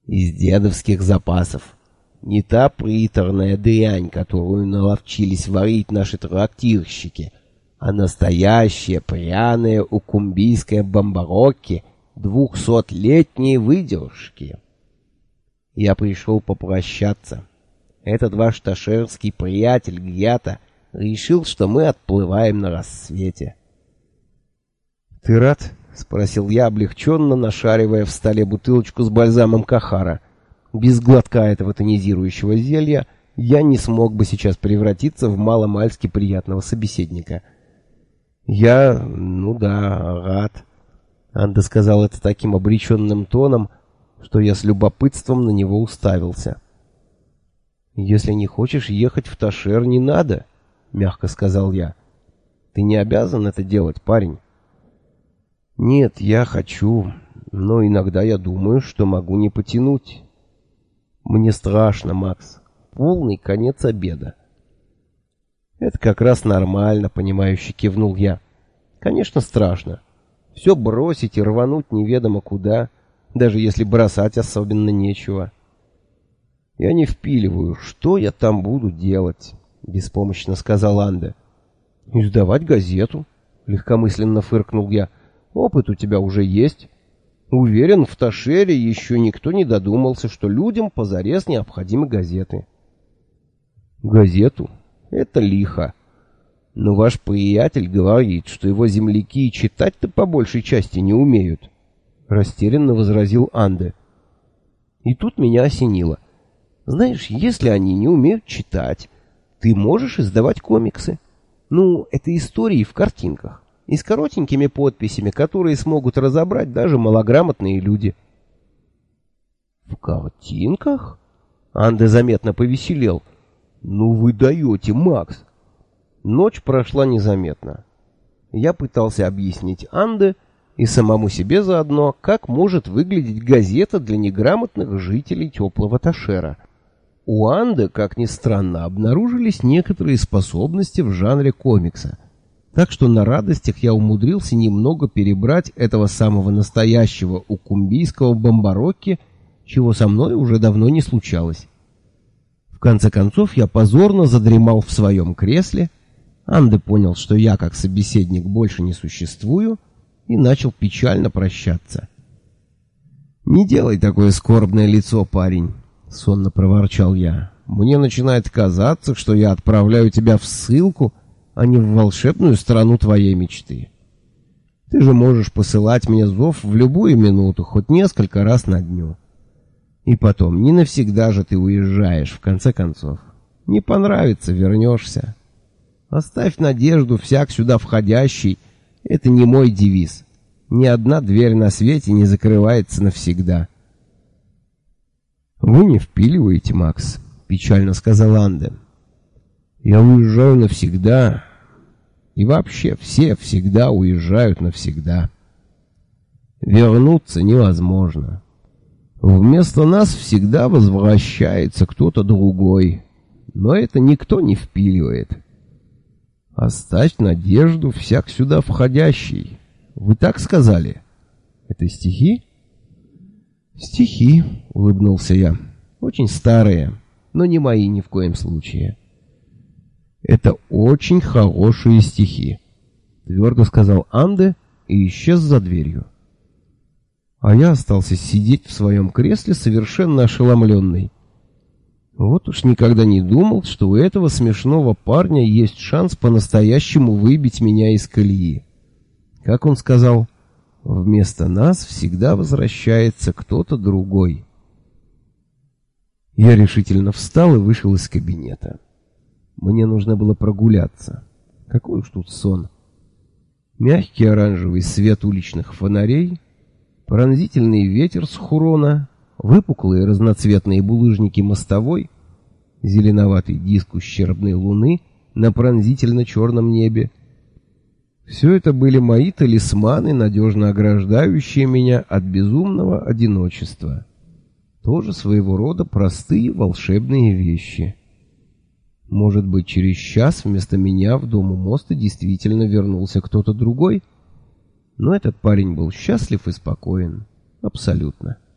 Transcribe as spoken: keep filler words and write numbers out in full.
из дедовских запасов. Не та приторная дрянь, которую наловчились варить наши трактирщики, а настоящее пряное укумбийское бамбарокки двухсотлетней выдержки. Я пришел попрощаться. Этот ваш ташерский приятель Гьята решил, что мы отплываем на рассвете. — Ты рад? — спросил я, облегченно нашаривая в столе бутылочку с бальзамом Кахара. Без глотка этого тонизирующего зелья я не смог бы сейчас превратиться в маломальски приятного собеседника. — Я... ну да, рад. Анда сказал это таким обреченным тоном, что я с любопытством на него уставился. — Если не хочешь ехать в Ташер, не надо, — мягко сказал я. — Ты не обязан это делать, парень. — Нет, я хочу, но иногда я думаю, что могу не потянуть. Мне страшно, Макс. Полный конец обеда. — Это как раз нормально, — понимающе кивнул я. — Конечно, страшно. Все бросить и рвануть неведомо куда, даже если бросать особенно нечего. Я не впиливаю, что я там буду делать, — беспомощно сказал Анда. — Издавать газету, — легкомысленно фыркнул я. — Опыт у тебя уже есть. Уверен, в Ташере еще никто не додумался, что людям позарез необходимы газеты. — Газету? Это лихо. Но ваш приятель говорит, что его земляки читать-то по большей части не умеют, — растерянно возразил Анде. И тут меня осенило. Знаешь, если они не умеют читать, ты можешь издавать комиксы. Ну, это истории в картинках и с коротенькими подписями, которые смогут разобрать даже малограмотные люди. — В картинках? Анде заметно повеселел. — Ну вы даете, Макс. Ночь прошла незаметно. Я пытался объяснить Анде и самому себе заодно, как может выглядеть газета для неграмотных жителей теплого Ташера. У Анде, как ни странно, обнаружились некоторые способности в жанре комикса, так что на радостях я умудрился немного перебрать этого самого настоящего укумбийского бамбарокки, чего со мной уже давно не случалось. В конце концов я позорно задремал в своем кресле. Анде понял, что я как собеседник больше не существую, и начал печально прощаться. «Не делай такое скорбное лицо, парень», — сонно проворчал я. «Мне начинает казаться, что я отправляю тебя в ссылку, а не в волшебную страну твоей мечты. Ты же можешь посылать мне зов в любую минуту, хоть несколько раз на дню. И потом, не навсегда же ты уезжаешь, в конце концов. Не понравится — вернешься. Оставь надежду всяк сюда входящий — это не мой девиз. Ни одна дверь на свете не закрывается навсегда». «Вы не впиливаете, Макс», — печально сказал Анде. «Я уезжаю навсегда, и вообще все всегда уезжают навсегда. Вернуться невозможно. Вместо нас всегда возвращается кто-то другой, но это никто не впиливает. Оставь надежду всяк сюда входящий. Вы так сказали? Это стихи?» «Стихи», — улыбнулся я. «Очень старые, но не мои ни в коем случае». «Это очень хорошие стихи», — твердо сказал Анде и исчез за дверью. А я остался сидеть в своем кресле, совершенно ошеломленный. Вот уж никогда не думал, что у этого смешного парня есть шанс по-настоящему выбить меня из колеи. Как он сказал, вместо нас всегда возвращается кто-то другой. Я решительно встал и вышел из кабинета. Мне нужно было прогуляться. Какой уж тут сон. Мягкий оранжевый свет уличных фонарей, пронзительный ветер с Хурона, выпуклые разноцветные булыжники мостовой, зеленоватый диск ущербной луны на пронзительно-черном небе. Все это были мои талисманы, надежно ограждающие меня от безумного одиночества. Тоже своего рода простые волшебные вещи. Может быть, через час вместо меня в дом у моста действительно вернулся кто-то другой? Но этот парень был счастлив и спокоен. Абсолютно.